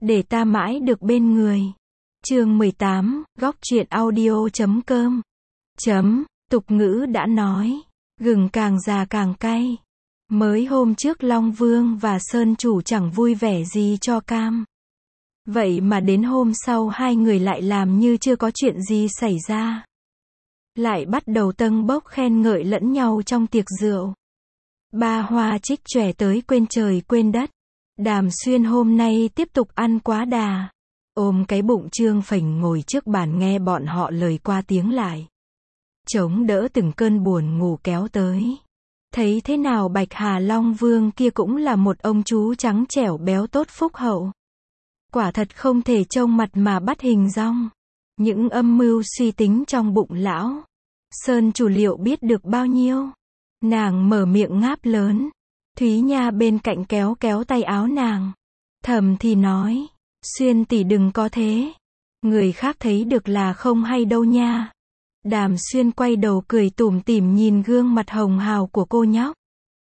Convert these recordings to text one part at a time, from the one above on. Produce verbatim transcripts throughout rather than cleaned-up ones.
để ta mãi được bên người. Chương mười tám, góc truyện audio chấm com. Chấm, tục ngữ đã nói, gừng càng già càng cay. Mới hôm trước Long Vương và Sơn Chủ chẳng vui vẻ gì cho cam. Vậy mà đến hôm sau hai người lại làm như chưa có chuyện gì xảy ra. Lại bắt đầu tâng bốc khen ngợi lẫn nhau trong tiệc rượu. Ba Hoa trích chòe tới quên trời quên đất. Đàm Xuyên hôm nay tiếp tục ăn quá đà. Ôm cái bụng trương phình ngồi trước bàn nghe bọn họ lời qua tiếng lại. Chống đỡ từng cơn buồn ngủ kéo tới. Thấy thế nào Bạch Hà Long Vương kia cũng là một ông chú trắng trẻo béo tốt phúc hậu. Quả thật không thể trông mặt mà bắt hình dong. Những âm mưu suy tính trong bụng lão. Sơn Chủ liệu biết được bao nhiêu. Nàng mở miệng ngáp lớn. Thúy Nha bên cạnh kéo kéo tay áo nàng. Thầm thì nói. Xuyên tỷ đừng có thế. Người khác thấy được là không hay đâu nha. Đàm Xuyên quay đầu cười tủm tỉm nhìn gương mặt hồng hào của cô nhóc.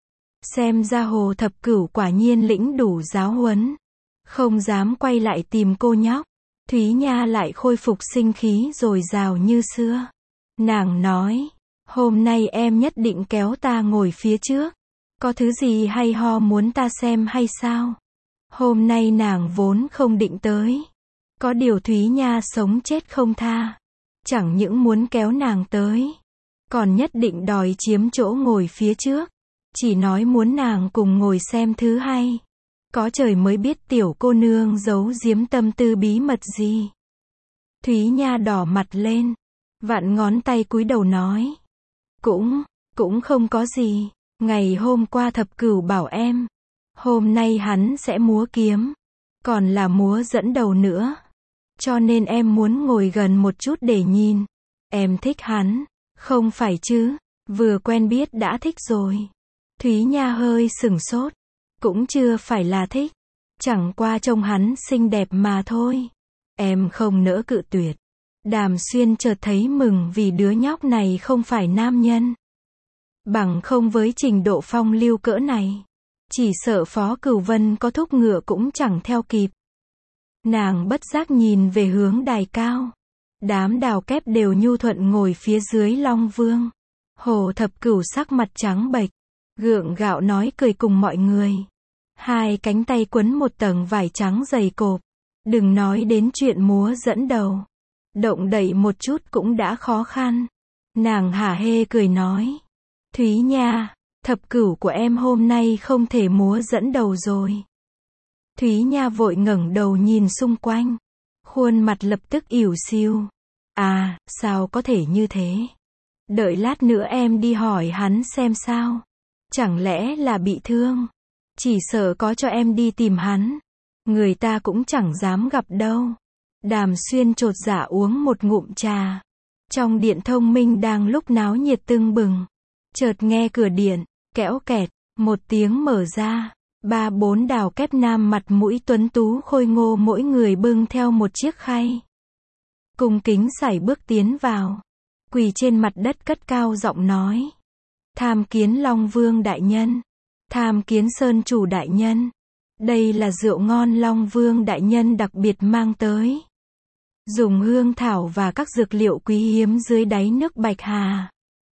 Xem ra Hồ Thập Cửu quả nhiên lĩnh đủ giáo huấn. Không dám quay lại tìm cô nhóc. Thúy Nha lại khôi phục sinh khí dồi dào như xưa. Nàng nói. Hôm nay em nhất định kéo ta ngồi phía trước. Có thứ gì hay ho muốn ta xem hay sao? Hôm nay nàng vốn không định tới. Có điều Thúy Nha sống chết không tha. Chẳng những muốn kéo nàng tới. Còn nhất định đòi chiếm chỗ ngồi phía trước. Chỉ nói muốn nàng cùng ngồi xem thứ hay. Có trời mới biết tiểu cô nương giấu giếm tâm tư bí mật gì. Thúy Nha đỏ mặt lên. Vặn ngón tay cúi đầu nói. Cũng, cũng không có gì. Ngày hôm qua Thập Cửu bảo em. Hôm nay hắn sẽ múa kiếm. Còn là múa dẫn đầu nữa. Cho nên em muốn ngồi gần một chút để nhìn. Em thích hắn. Không phải chứ. Vừa quen biết đã thích rồi. Thúy Nha hơi sửng sốt. Cũng chưa phải là thích. Chẳng qua trông hắn xinh đẹp mà thôi. Em không nỡ cự tuyệt. Đàm Xuyên chợt thấy mừng vì đứa nhóc này không phải nam nhân. Bằng không với trình độ phong lưu cỡ này. Chỉ sợ Phó Cửu Vân có thúc ngựa cũng chẳng theo kịp. Nàng bất giác nhìn về hướng đài cao. Đám đào kép đều nhu thuận ngồi phía dưới Long Vương. Hồ Thập Cửu sắc mặt trắng bệch. Gượng gạo nói cười cùng mọi người. Hai cánh tay quấn một tầng vải trắng dày cộp. Đừng nói đến chuyện múa dẫn đầu. Động đậy một chút cũng đã khó khăn. Nàng hả hê cười nói. Thúy Nha, Thập Cửu của em hôm nay không thể múa dẫn đầu rồi. Thúy Nha vội ngẩng đầu nhìn xung quanh. Khuôn mặt lập tức ỉu xìu. À, sao có thể như thế? Đợi lát nữa em đi hỏi hắn xem sao. Chẳng lẽ là bị thương? Chỉ sợ có cho em đi tìm hắn. Người ta cũng chẳng dám gặp đâu. Đàm Xuyên chột dạ uống một ngụm trà. Trong điện thông minh đang lúc náo nhiệt tưng bừng. Chợt nghe cửa điện, kẽo kẹt, một tiếng mở ra. Ba bốn đào kép nam mặt mũi tuấn tú khôi ngô mỗi người bưng theo một chiếc khay. Cung kính sải bước tiến vào. Quỳ trên mặt đất cất cao giọng nói. Tham kiến Long Vương đại nhân. Tham kiến Sơn Chủ đại nhân. Đây là rượu ngon Long Vương đại nhân đặc biệt mang tới. Dùng hương thảo và các dược liệu quý hiếm dưới đáy nước Bạch Hà.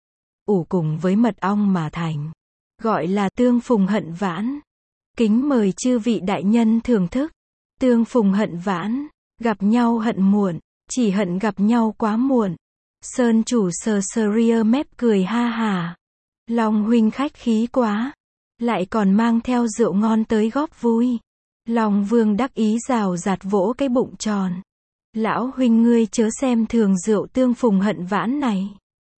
Ủ cùng với mật ong mà thành. Gọi là tương phùng hận vãn. Kính mời chư vị đại nhân thưởng thức. Tương phùng hận vãn. Gặp nhau hận muộn. Chỉ hận gặp nhau quá muộn. Sơn Chủ sờ sờ ria mép cười ha hả. Long huynh khách khí quá. Lại còn mang theo rượu ngon tới góp vui. Long Vương đắc ý rào rạt vỗ cái bụng tròn. Lão huynh ngươi chớ xem thường rượu tương phùng hận vãn này.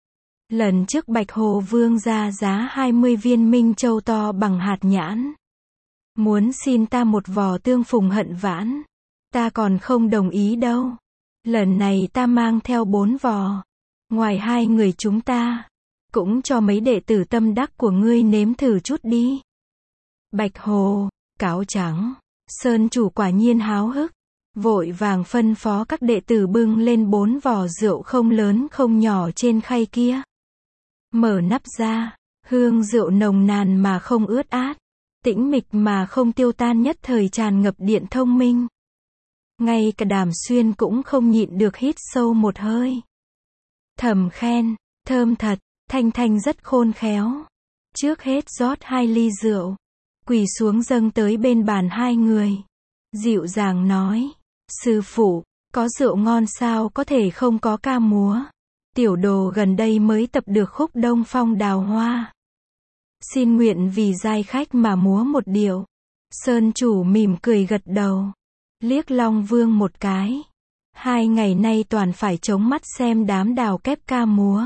Lần trước Bạch Hồ Vương ra giá hai mươi viên minh châu to bằng hạt nhãn. Muốn xin ta một vò tương phùng hận vãn. Ta còn không đồng ý đâu. Lần này ta mang theo bốn vò. Ngoài hai người chúng ta. Cũng cho mấy đệ tử tâm đắc của ngươi nếm thử chút đi. Bạch Hồ, cáo trắng. Sơn Chủ quả nhiên háo hức. Vội vàng phân phó các đệ tử bưng lên bốn vò rượu không lớn không nhỏ trên khay kia. Mở nắp ra, hương rượu nồng nàn mà không ướt át, tĩnh mịch mà không tiêu tan nhất thời tràn ngập điện thông minh. Ngay cả Đàm Xuyên cũng không nhịn được hít sâu một hơi. Thầm khen, thơm thật, Thanh Thanh rất khôn khéo. Trước hết rót hai ly rượu, quỳ xuống dâng tới bên bàn hai người. Dịu dàng nói, sư phụ, có rượu ngon sao có thể không có ca múa. Tiểu đồ gần đây mới tập được khúc Đông Phong Đào Hoa. Xin nguyện vì giai khách mà múa một điệu. Sơn chủ mỉm cười gật đầu, liếc Long Vương một cái. Hai ngày nay toàn phải chống mắt xem đám đào kép ca múa.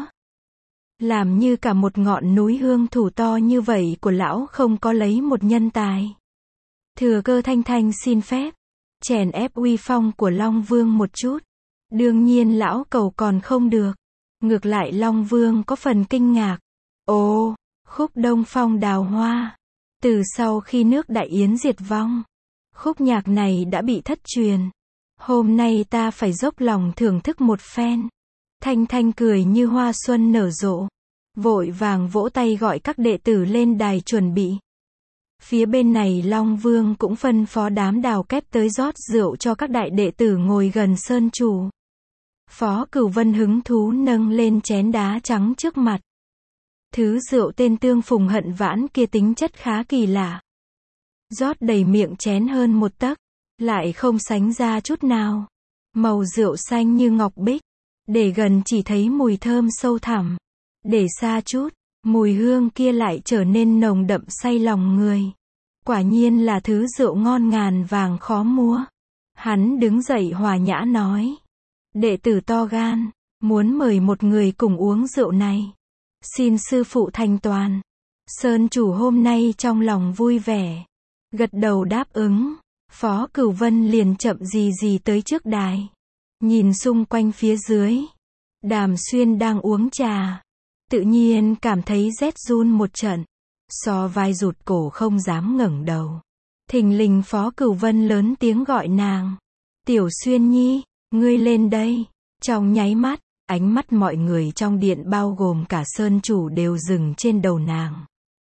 Làm như cả một ngọn núi hương thủ to như vậy của lão không có lấy một nhân tài. Thừa cơ Thanh Thanh xin phép, chèn ép uy phong của Long Vương một chút. Đương nhiên lão cầu còn không được. Ngược lại Long Vương có phần kinh ngạc. Ồ, khúc Đông Phong Đào Hoa. Từ sau khi nước Đại Yến diệt vong, khúc nhạc này đã bị thất truyền. Hôm nay ta phải dốc lòng thưởng thức một phen. Thanh Thanh cười như hoa xuân nở rộ, vội vàng vỗ tay gọi các đệ tử lên đài chuẩn bị. Phía bên này Long Vương cũng phân phó đám đào kép tới rót rượu cho các đại đệ tử ngồi gần sơn chủ. Phó Cửu Vân hứng thú nâng lên chén đá trắng trước mặt. Thứ rượu tên Tương Phùng Hận Vãn kia tính chất khá kỳ lạ. Rót đầy miệng chén hơn một tấc, lại không sánh ra chút nào. Màu rượu xanh như ngọc bích, để gần chỉ thấy mùi thơm sâu thẳm. Để xa chút, mùi hương kia lại trở nên nồng đậm say lòng người. Quả nhiên là thứ rượu ngon ngàn vàng khó mua. Hắn đứng dậy hòa nhã nói. Đệ tử to gan, muốn mời một người cùng uống rượu này. Xin sư phụ thành toàn. Sơn chủ hôm nay trong lòng vui vẻ, gật đầu đáp ứng. Phó Cửu Vân liền chậm gì gì tới trước đài. Nhìn xung quanh phía dưới, Đàm Xuyên đang uống trà. Tự nhiên cảm thấy rét run một trận. So vai rụt cổ không dám ngẩng đầu. Thình lình Phó Cửu Vân lớn tiếng gọi nàng. Tiểu Xuyên nhi, ngươi lên đây. Trong nháy mắt, ánh mắt mọi người trong điện bao gồm cả sơn chủ đều dừng trên đầu nàng.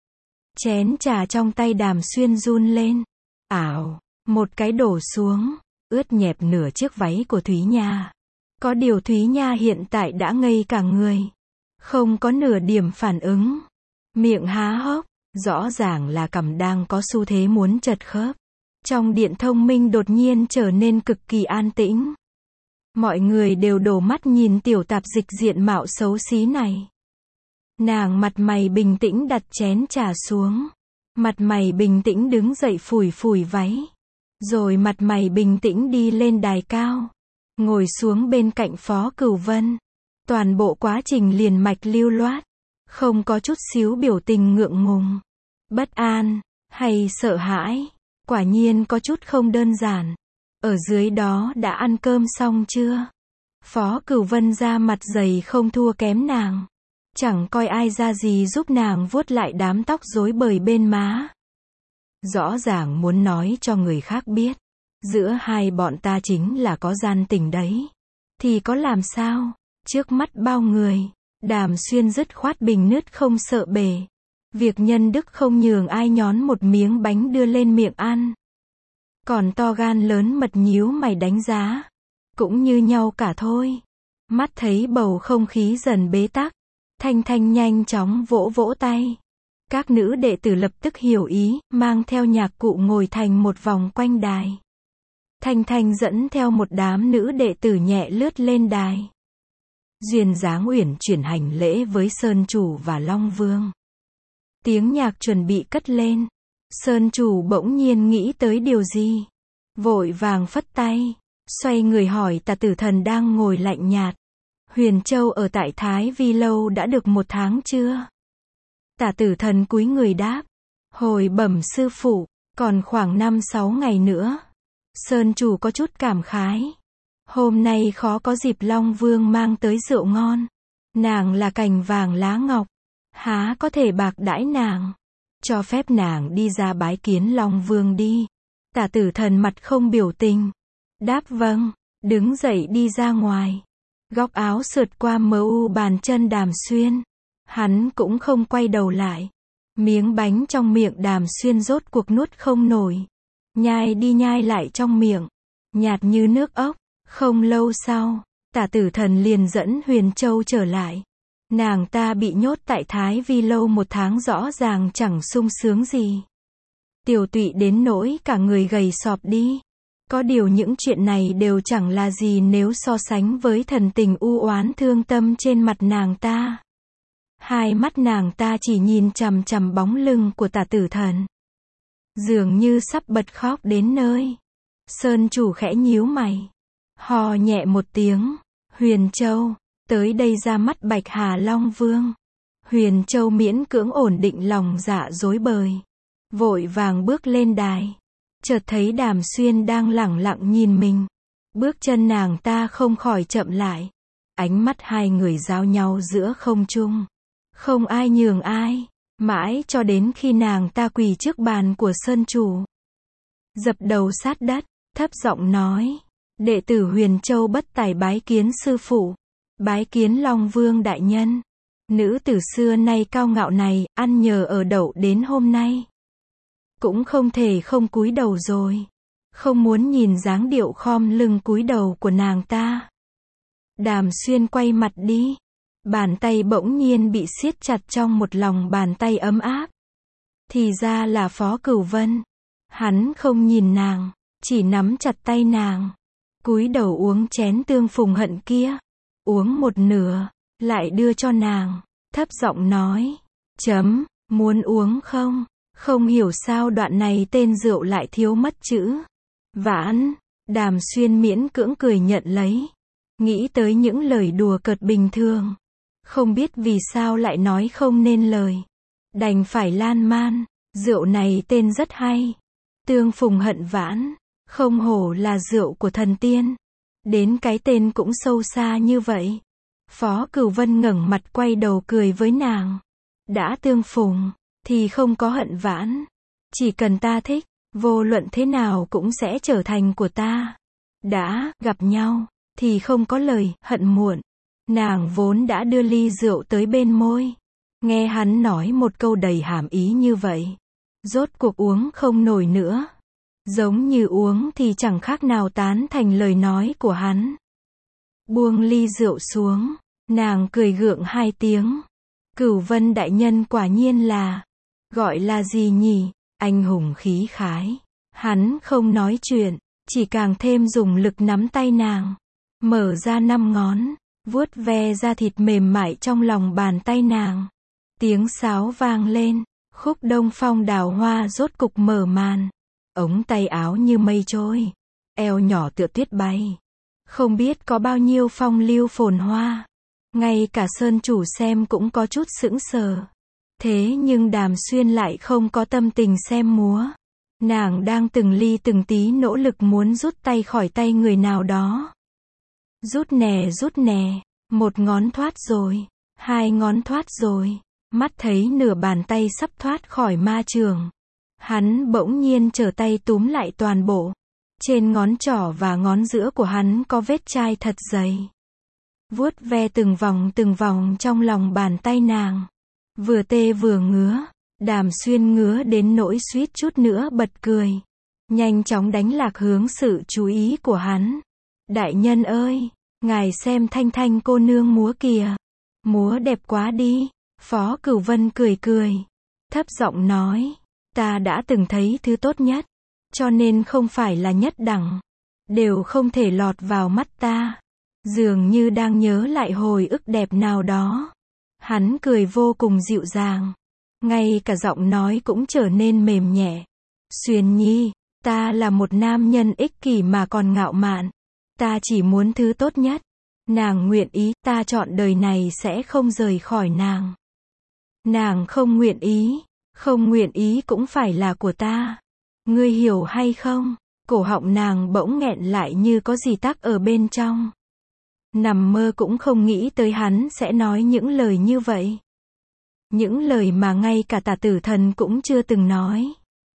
Chén trà trong tay Đàm Xuyên run lên. Ảo, một cái đổ xuống, ướt nhẹp nửa chiếc váy của Thúy Nha. Có điều Thúy Nha hiện tại đã ngây cả người. Không có nửa điểm phản ứng. Miệng há hốc, rõ ràng là cằm đang có xu thế muốn chật khớp. Trong điện thông minh đột nhiên trở nên cực kỳ an tĩnh. Mọi người đều đổ mắt nhìn tiểu tạp dịch diện mạo xấu xí này. Nàng mặt mày bình tĩnh đặt chén trà xuống. Mặt mày bình tĩnh đứng dậy phủi phủi váy. Rồi mặt mày bình tĩnh đi lên đài cao. Ngồi xuống bên cạnh Phó Cửu Vân. Toàn bộ quá trình liền mạch lưu loát. Không có chút xíu biểu tình ngượng ngùng, bất an, hay sợ hãi. Quả nhiên có chút không đơn giản. Ở dưới đó đã ăn cơm xong chưa? Phó Cửu Vân ra mặt dày không thua kém nàng. Chẳng coi ai ra gì giúp nàng vuốt lại đám tóc rối bời bên má. Rõ ràng muốn nói cho người khác biết. Giữa hai bọn ta chính là có gian tình đấy. Thì có làm sao? Trước mắt bao người, Đàm Xuyên dứt khoát bình nứt không sợ bể. Việc nhân đức không nhường ai nhón một miếng bánh đưa lên miệng ăn. Còn to gan lớn mật nhíu mày đánh giá. Cũng như nhau cả thôi. Mắt thấy bầu không khí dần bế tắc. Thanh Thanh nhanh chóng vỗ vỗ tay. Các nữ đệ tử lập tức hiểu ý, mang theo nhạc cụ ngồi thành một vòng quanh đài. Thanh Thanh dẫn theo một đám nữ đệ tử nhẹ lướt lên đài. Duyên dáng uyển chuyển hành lễ với Sơn chủ và Long Vương. Tiếng nhạc chuẩn bị cất lên. Sơn chủ bỗng nhiên nghĩ tới điều gì. Vội vàng phất tay. Xoay người hỏi Tả Tử Thần đang ngồi lạnh nhạt. Huyền Châu ở tại Thái Vi Lâu đã được một tháng chưa? Tả Tử Thần cúi người đáp. Hồi bẩm sư phụ, còn khoảng năm sáu ngày nữa. Sơn chủ có chút cảm khái. Hôm nay khó có dịp Long Vương mang tới rượu ngon. Nàng là cành vàng lá ngọc. Há có thể bạc đãi nàng. Cho phép nàng đi ra bái kiến Long Vương đi. Tả Tử Thần mặt không biểu tình. Đáp vâng, đứng dậy đi ra ngoài. Góc áo sượt qua mờ u bàn chân Đàm Xuyên. Hắn cũng không quay đầu lại. Miếng bánh trong miệng Đàm Xuyên rốt cuộc nuốt không nổi. Nhai đi nhai lại trong miệng. nhạt như nước ốc. Không lâu sau, Tả Tử Thần liền dẫn Huyền Châu trở lại. Nàng ta bị nhốt tại Thái Vi lâu một tháng rõ ràng chẳng sung sướng gì. Tiểu tụy đến nỗi cả người gầy sọp đi. Có điều những chuyện này đều chẳng là gì nếu so sánh với thần tình u oán thương tâm trên mặt nàng ta. Hai mắt nàng ta chỉ nhìn chằm chằm bóng lưng của Tả Tử Thần. Dường như sắp bật khóc đến nơi. Sơn chủ khẽ nhíu mày. Hò nhẹ một tiếng. Huyền Châu, tới đây ra mắt Bạch Hà Long Vương. Huyền Châu miễn cưỡng ổn định lòng dạ rối bời. Vội vàng bước lên đài. Chợt thấy Đàm Xuyên đang lẳng lặng nhìn mình. Bước chân nàng ta không khỏi chậm lại. Ánh mắt hai người giao nhau giữa không trung. Không ai nhường ai. Mãi cho đến khi nàng ta quỳ trước bàn của Sơn chủ. Dập đầu sát đất, thấp giọng nói. Đệ tử Huyền Châu bất tài bái kiến sư phụ. Bái kiến Long Vương đại nhân. Nữ tử xưa nay cao ngạo này, ăn nhờ ở đậu đến hôm nay. Cũng không thể không cúi đầu rồi. Không muốn nhìn dáng điệu khom lưng cúi đầu của nàng ta. Đàm Xuyên quay mặt đi. Bàn tay bỗng nhiên bị siết chặt trong một lòng bàn tay ấm áp. Thì ra là Phó Cửu Vân. Hắn không nhìn nàng, chỉ nắm chặt tay nàng. Cúi đầu uống chén tương phùng hận kia. Uống một nửa, lại đưa cho nàng. Thấp giọng nói. Chấm, muốn uống không? Không hiểu sao đoạn này tên rượu lại thiếu mất chữ. Vãn, Đàm Xuyên miễn cưỡng cười nhận lấy. Nghĩ tới những lời đùa cợt bình thường. Không biết vì sao lại nói không nên lời. Đành phải lan man. Rượu này tên rất hay. Tương phùng hận vãn. Không hổ là rượu của thần tiên. Đến cái tên cũng sâu xa như vậy. Phó Cửu Vân ngẩng mặt quay đầu cười với nàng. Đã tương phùng, thì không có hận vãn. Chỉ cần ta thích, vô luận thế nào cũng sẽ trở thành của ta. Đã gặp nhau, thì không có lời hận muộn. Nàng vốn đã đưa ly rượu tới bên môi. Nghe hắn nói một câu đầy hàm ý như vậy. Rốt cuộc uống không nổi nữa. Giống như uống thì chẳng khác nào tán thành lời nói của hắn. Buông ly rượu xuống, nàng cười gượng hai tiếng. Cửu Vân đại nhân quả nhiên là, gọi là gì nhỉ, anh hùng khí khái. Hắn không nói chuyện, chỉ càng thêm dùng lực nắm tay nàng. Mở ra năm ngón, vuốt ve da thịt mềm mại trong lòng bàn tay nàng. Tiếng sáo vang lên, khúc Đông Phong đào hoa rốt cục mở màn. Ống tay áo như mây trôi, eo nhỏ tựa tuyết bay. Không biết có bao nhiêu phong lưu phồn hoa. Ngay cả Sơn chủ xem cũng có chút sững sờ. Thế nhưng Đàm Xuyên lại không có tâm tình xem múa. Nàng đang từng ly từng tí nỗ lực muốn rút tay khỏi tay người nào đó. Rút nè rút nè, một ngón thoát rồi, hai ngón thoát rồi, mắt thấy nửa bàn tay sắp thoát khỏi ma trường. Hắn bỗng nhiên trở tay túm lại toàn bộ. Trên ngón trỏ và ngón giữa của hắn có vết chai thật dày. Vuốt ve từng vòng từng vòng trong lòng bàn tay nàng. Vừa tê vừa ngứa. Đàm Xuyên ngứa đến nỗi suýt chút nữa bật cười. Nhanh chóng đánh lạc hướng sự chú ý của hắn. Đại nhân ơi, ngài xem Thanh Thanh cô nương múa kìa. Múa đẹp quá đi. Phó Cửu Vân cười cười. Thấp giọng nói. Ta đã từng thấy thứ tốt nhất. Cho nên không phải là nhất đẳng. Đều không thể lọt vào mắt ta. Dường như đang nhớ lại hồi ức đẹp nào đó. Hắn cười vô cùng dịu dàng. Ngay cả giọng nói cũng trở nên mềm nhẹ. Xuyên nhi, ta là một nam nhân ích kỷ mà còn ngạo mạn. Ta chỉ muốn thứ tốt nhất. Nàng nguyện ý, ta chọn đời này sẽ không rời khỏi nàng. Nàng không nguyện ý, không nguyện ý cũng phải là của ta. Ngươi hiểu hay không? Cổ họng nàng bỗng nghẹn lại như có gì tắc ở bên trong. Nằm mơ cũng không nghĩ tới hắn sẽ nói những lời như vậy. Những lời mà ngay cả Tả Tử Thần cũng chưa từng nói.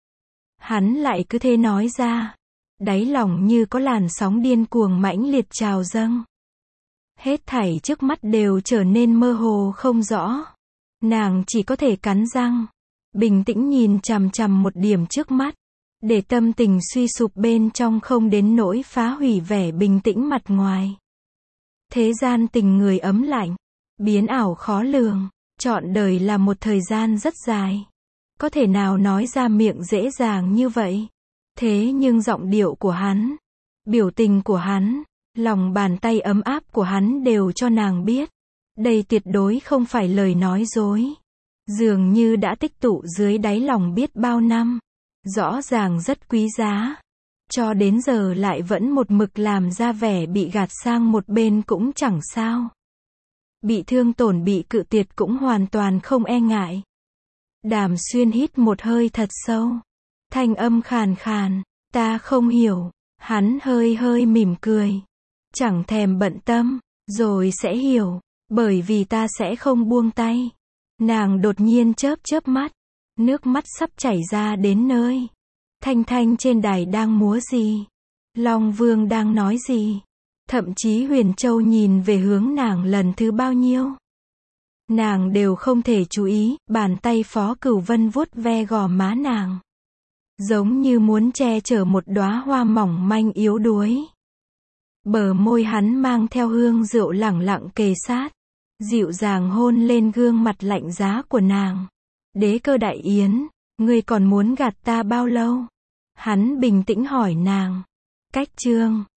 Hắn lại cứ thế nói ra. Đáy lòng như có làn sóng điên cuồng mãnh liệt trào dâng. Hết thảy trước mắt đều trở nên mơ hồ không rõ. Nàng chỉ có thể cắn răng. Bình tĩnh nhìn chằm chằm một điểm trước mắt. để tâm tình suy sụp bên trong không đến nỗi phá hủy vẻ bình tĩnh mặt ngoài. Thế gian tình người ấm lạnh, biến ảo khó lường, trọn đời là một thời gian rất dài. Có thể nào nói ra miệng dễ dàng như vậy? Thế nhưng giọng điệu của hắn, biểu tình của hắn, lòng bàn tay ấm áp của hắn đều cho nàng biết. Đây tuyệt đối không phải lời nói dối. Dường như đã tích tụ dưới đáy lòng biết bao năm. Rõ ràng rất quý giá. Cho đến giờ lại vẫn một mực làm ra vẻ bị gạt sang một bên cũng chẳng sao. Bị thương tổn bị cự tuyệt cũng hoàn toàn không e ngại. Đàm Xuyên hít một hơi thật sâu. Thanh âm khàn khàn, ta không hiểu. Hắn hơi hơi mỉm cười. Chẳng thèm bận tâm, rồi sẽ hiểu. Bởi vì ta sẽ không buông tay. Nàng đột nhiên chớp chớp mắt. Nước mắt sắp chảy ra đến nơi. Thanh Thanh trên đài đang múa gì? Long Vương đang nói gì? Thậm chí Huyền Châu nhìn về hướng nàng lần thứ bao nhiêu? Nàng đều không thể chú ý, bàn tay Phó Cửu Vân vuốt ve gò má nàng. Giống như muốn che chở một đóa hoa mỏng manh yếu đuối. Bờ môi hắn mang theo hương rượu lẳng lặng kề sát. Dịu dàng hôn lên gương mặt lạnh giá của nàng. Đế Cơ Đại Yến, ngươi còn muốn gạt ta bao lâu? Hắn bình tĩnh hỏi nàng. Cách chương